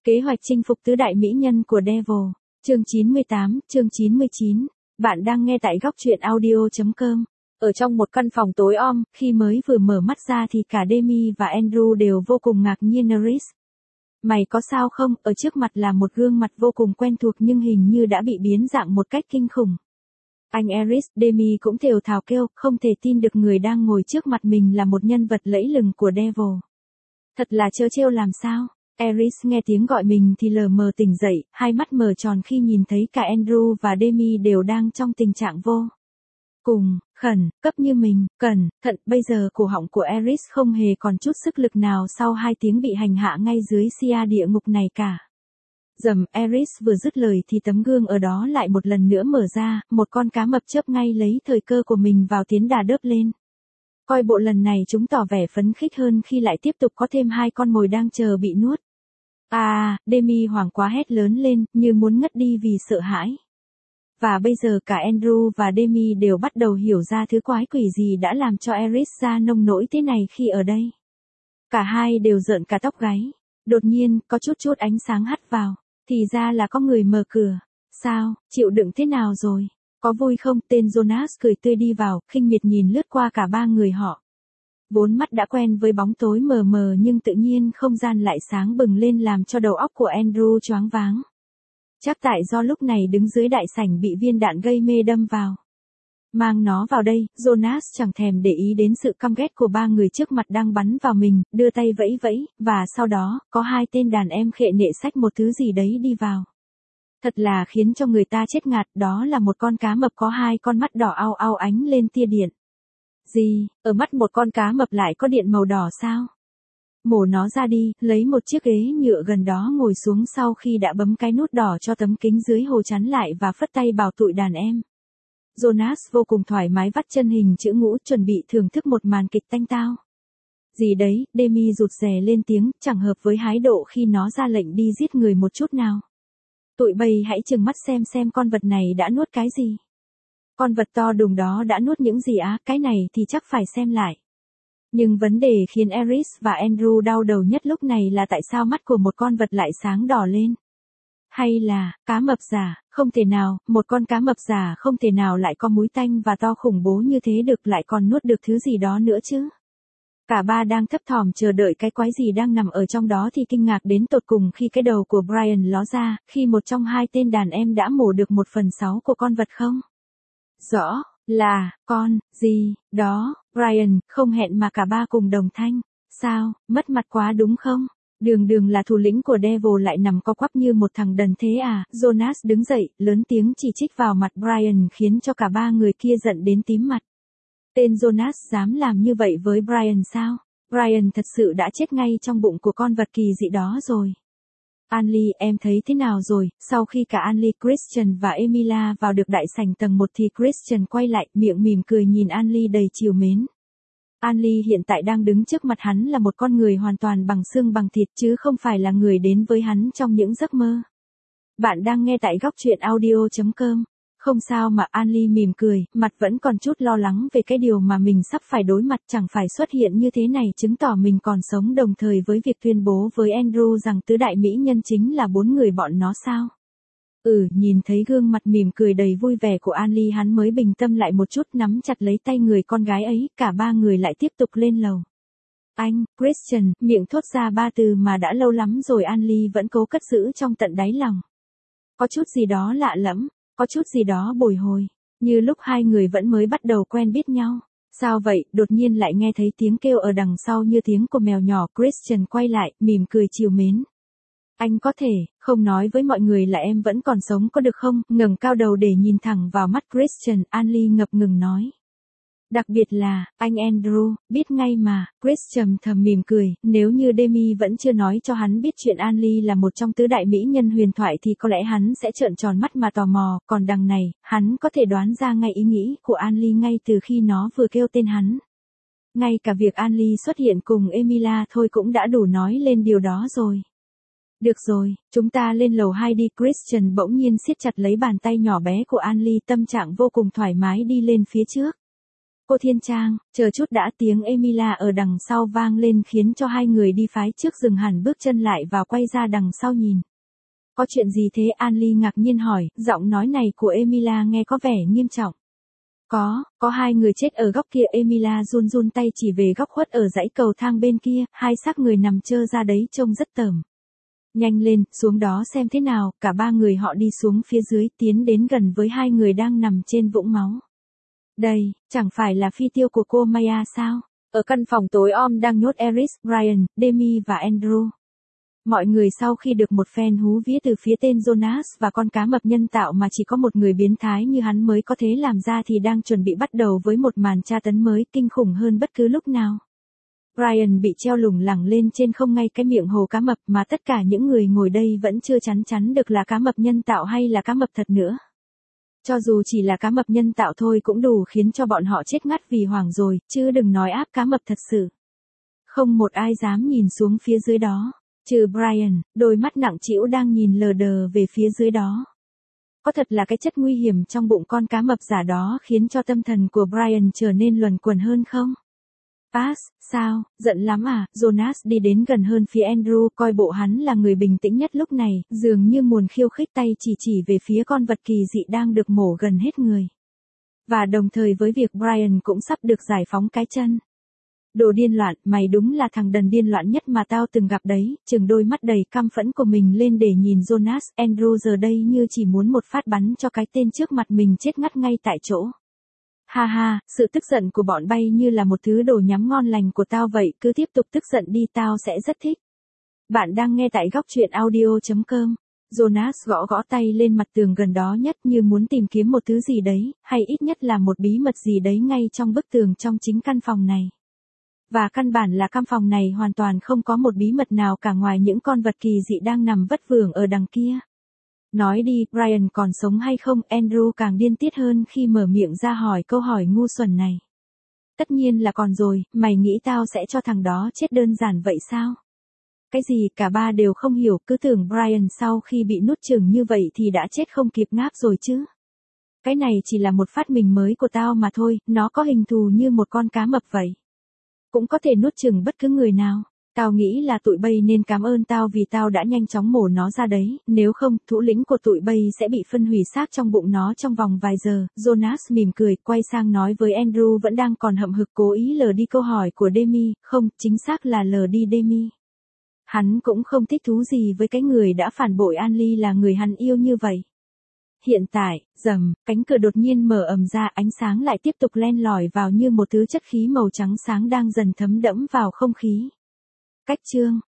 Kế hoạch chinh phục tứ đại mỹ nhân của Devil. Chương 98, chương 99. Bạn đang nghe tại góc truyện audio.com. Ở trong một căn phòng tối om, khi mới vừa mở mắt ra thì cả Demi và Andrew đều vô cùng ngạc nhiên. Aris, mày có sao không? Ở trước mặt là một gương mặt vô cùng quen thuộc nhưng hình như đã bị biến dạng một cách kinh khủng. Anh Aris, Demi cũng thều thào kêu, không thể tin được người đang ngồi trước mặt mình là một nhân vật lẫy lừng của Devil. Thật là trớ trêu làm sao? Aris nghe tiếng gọi mình thì lờ mờ tỉnh dậy, hai mắt mở tròn khi nhìn thấy cả Andrew và Demi đều đang trong tình trạng vô cùng khẩn cấp như mình. Cẩn thận, bây giờ cổ họng của Aris không hề còn chút sức lực nào sau 2 tiếng bị hành hạ ngay dưới sia địa ngục này cả. Dầm, Aris vừa dứt lời thì tấm gương ở đó lại một lần nữa mở ra, một con cá mập chớp ngay lấy thời cơ của mình vào tiến đà đớp lên. Coi bộ lần này chúng tỏ vẻ phấn khích hơn khi lại tiếp tục có thêm 2 con mồi đang chờ bị nuốt. Demi hoảng quá hét lớn lên, như muốn ngất đi vì sợ hãi. Và bây giờ cả Andrew và Demi đều bắt đầu hiểu ra thứ quái quỷ gì đã làm cho Aris ra nông nỗi thế này khi ở đây. Cả hai đều rợn cả tóc gáy. Đột nhiên, có chút ánh sáng hắt vào. Thì ra là có người mở cửa. Sao, chịu đựng thế nào rồi? Có vui không? Tên Jonas cười tươi đi vào, khinh miệt nhìn lướt qua cả 3 người họ. Vốn mắt đã quen với bóng tối mờ mờ nhưng tự nhiên không gian lại sáng bừng lên làm cho đầu óc của Andrew choáng váng. Chắc tại do lúc này đứng dưới đại sảnh bị viên đạn gây mê đâm vào. Mang nó vào đây, Jonas chẳng thèm để ý đến sự căm ghét của 3 người trước mặt đang bắn vào mình, đưa tay vẫy vẫy, và sau đó, có 2 tên đàn em khệ nệ xách một thứ gì đấy đi vào. Thật là khiến cho người ta chết ngạt, đó là một con cá mập có 2 con mắt đỏ au au ánh lên tia điện. Gì, ở mắt một con cá mập lại có điện màu đỏ sao? Mổ nó ra đi, lấy một chiếc ghế nhựa gần đó ngồi xuống sau khi đã bấm cái nút đỏ cho tấm kính dưới hồ chắn lại và phất tay bảo tụi đàn em. Jonas vô cùng thoải mái vắt chân hình chữ ngũ chuẩn bị thưởng thức một màn kịch tanh tao. Gì đấy, Demi rụt rè lên tiếng, chẳng hợp với hái độ khi nó ra lệnh đi giết người một chút nào. Tụi bay hãy trừng mắt xem con vật này đã nuốt cái gì. Con vật to đùng đó đã nuốt những gì á, cái này thì chắc phải xem lại. Nhưng vấn đề khiến Aris và Andrew đau đầu nhất lúc này là tại sao mắt của một con vật lại sáng đỏ lên. Hay là, cá mập giả, không thể nào, một con cá mập giả không thể nào lại có múi tanh và to khủng bố như thế được, lại còn nuốt được thứ gì đó nữa chứ. Cả ba đang thấp thỏm chờ đợi cái quái gì đang nằm ở trong đó thì kinh ngạc đến tột cùng khi cái đầu của Brian ló ra, khi một trong 2 tên đàn em đã mổ được 1/6 của con vật không? Rõ là, con, gì, đó, Brian, không hẹn mà cả ba cùng đồng thanh. Sao, mất mặt quá đúng không? Đường là thủ lĩnh của Devil lại nằm co quắp như một thằng đần thế à? Jonas đứng dậy, lớn tiếng chỉ trích vào mặt Brian khiến cho cả 3 người kia giận đến tím mặt. Tên Jonas dám làm như vậy với Brian sao? Brian thật sự đã chết ngay trong bụng của con vật kỳ dị đó rồi. Anly, em thấy thế nào rồi? Sau khi cả Anly, Christian và Emilia vào được đại sảnh tầng 1 thì Christian quay lại, miệng mỉm cười nhìn Anly đầy trìu mến. Anly hiện tại đang đứng trước mặt hắn là một con người hoàn toàn bằng xương bằng thịt chứ không phải là người đến với hắn trong những giấc mơ. Bạn đang nghe tại góc truyện audio.com. Không sao mà, Anly mỉm cười, mặt vẫn còn chút lo lắng về cái điều mà mình sắp phải đối mặt, chẳng phải xuất hiện như thế này chứng tỏ mình còn sống đồng thời với việc tuyên bố với Andrew rằng tứ đại mỹ nhân chính là 4 người bọn nó sao. Nhìn thấy gương mặt mỉm cười đầy vui vẻ của Anly hắn mới bình tâm lại một chút, nắm chặt lấy tay người con gái ấy, cả 3 người lại tiếp tục lên lầu. Anh, Christian, miệng thốt ra 3 từ mà đã lâu lắm rồi Anly vẫn cố cất giữ trong tận đáy lòng. Có chút gì đó lạ lẫm. Có chút gì đó bồi hồi, như lúc 2 người vẫn mới bắt đầu quen biết nhau. Sao vậy, đột nhiên lại nghe thấy tiếng kêu ở đằng sau như tiếng của mèo nhỏ. Christian quay lại, mỉm cười trìu mến. Anh có thể, không nói với mọi người là em vẫn còn sống có được không? Ngẩng cao đầu để nhìn thẳng vào mắt Christian, Anly ngập ngừng nói. Đặc biệt là, anh Andrew, biết ngay mà, Christian thầm mỉm cười, nếu như Demi vẫn chưa nói cho hắn biết chuyện Anly là một trong tứ đại mỹ nhân huyền thoại thì có lẽ hắn sẽ trợn tròn mắt mà tò mò, còn đằng này, hắn có thể đoán ra ngay ý nghĩ của Anly ngay từ khi nó vừa kêu tên hắn. Ngay cả việc Anly xuất hiện cùng Emilia thôi cũng đã đủ nói lên điều đó rồi. Được rồi, chúng ta lên lầu 2 đi. Christian bỗng nhiên siết chặt lấy bàn tay nhỏ bé của Anly, tâm trạng vô cùng thoải mái đi lên phía trước. Cô Thiên Trang, chờ chút đã, tiếng Emilia ở đằng sau vang lên khiến cho hai người đi phái trước dừng hẳn bước chân lại và quay ra đằng sau nhìn. Có chuyện gì thế? Anly ngạc nhiên hỏi, giọng nói này của Emilia nghe có vẻ nghiêm trọng. Có hai người chết ở góc kia. Emilia run run tay chỉ về góc khuất ở dãy cầu thang bên kia, hai xác người nằm trơ ra đấy trông rất tởm. Nhanh lên, xuống đó xem thế nào. Cả ba người họ đi xuống phía dưới, tiến đến gần với hai người đang nằm trên vũng máu. Đây, chẳng phải là phi tiêu của cô Maya sao? Ở căn phòng tối om đang nhốt Eris, Brian, Demi và Andrew. Mọi người sau khi được một phen hú vía từ phía tên Jonas và con cá mập nhân tạo mà chỉ có một người biến thái như hắn mới có thể làm ra thì đang chuẩn bị bắt đầu với một màn tra tấn mới kinh khủng hơn bất cứ lúc nào. Brian bị treo lủng lẳng lên trên không ngay cái miệng hồ cá mập mà tất cả những người ngồi đây vẫn chưa chắn chắn được là cá mập nhân tạo hay là cá mập thật nữa. Cho dù chỉ là cá mập nhân tạo thôi cũng đủ khiến cho bọn họ chết ngắt vì hoảng rồi, chứ đừng nói áp cá mập thật sự. Không một ai dám nhìn xuống phía dưới đó. Trừ Brian, đôi mắt nặng trĩu đang nhìn lờ đờ về phía dưới đó. Có thật là cái chất nguy hiểm trong bụng con cá mập giả đó khiến cho tâm thần của Brian trở nên luẩn quẩn hơn không? Pass, sao, giận lắm à? Jonas đi đến gần hơn phía Andrew, coi bộ hắn là người bình tĩnh nhất lúc này, dường như muốn khiêu khích tay chỉ về phía con vật kỳ dị đang được mổ gần hết người. Và đồng thời với việc Brian cũng sắp được giải phóng cái chân. Đồ điên loạn, mày đúng là thằng đần điên loạn nhất mà tao từng gặp đấy. Trừng đôi mắt đầy căm phẫn của mình lên để nhìn Jonas. Andrew giờ đây như chỉ muốn một phát bắn cho cái tên trước mặt mình chết ngắt ngay tại chỗ. Ha ha, sự tức giận của bọn bay như là một thứ đồ nhắm ngon lành của tao vậy, cứ tiếp tục tức giận đi, tao sẽ rất thích. Bạn đang nghe tại góc truyện audio.com. Jonas gõ gõ tay lên mặt tường gần đó nhất như muốn tìm kiếm một thứ gì đấy, hay ít nhất là một bí mật gì đấy ngay trong bức tường trong chính căn phòng này. Và căn bản là căn phòng này hoàn toàn không có một bí mật nào cả ngoài những con vật kỳ dị đang nằm vất vưởng ở đằng kia. Nói đi, Brian còn sống hay không? Andrew càng điên tiết hơn khi mở miệng ra hỏi câu hỏi ngu xuẩn này. Tất nhiên là còn rồi, mày nghĩ tao sẽ cho thằng đó chết đơn giản vậy sao? Cái gì? Cả ba đều không hiểu, cứ tưởng Brian sau khi bị nuốt chửng như vậy thì đã chết không kịp ngáp rồi chứ. Cái này chỉ là một phát minh mới của tao mà thôi, nó có hình thù như một con cá mập vậy. Cũng có thể nuốt chửng bất cứ người nào. Tao nghĩ là tụi bay nên cảm ơn tao vì tao đã nhanh chóng mổ nó ra đấy, nếu không, thủ lĩnh của tụi bay sẽ bị phân hủy xác trong bụng nó trong vòng vài giờ. Jonas mỉm cười, quay sang nói với Andrew vẫn đang còn hậm hực cố ý lờ đi câu hỏi của Demi, không, chính xác là lờ đi Demi. Hắn cũng không thích thú gì với cái người đã phản bội Anly là người hắn yêu như vậy. Hiện tại, cánh cửa đột nhiên mở ầm ra, ánh sáng lại tiếp tục len lỏi vào như một thứ chất khí màu trắng sáng đang dần thấm đẫm vào không khí. Cách chương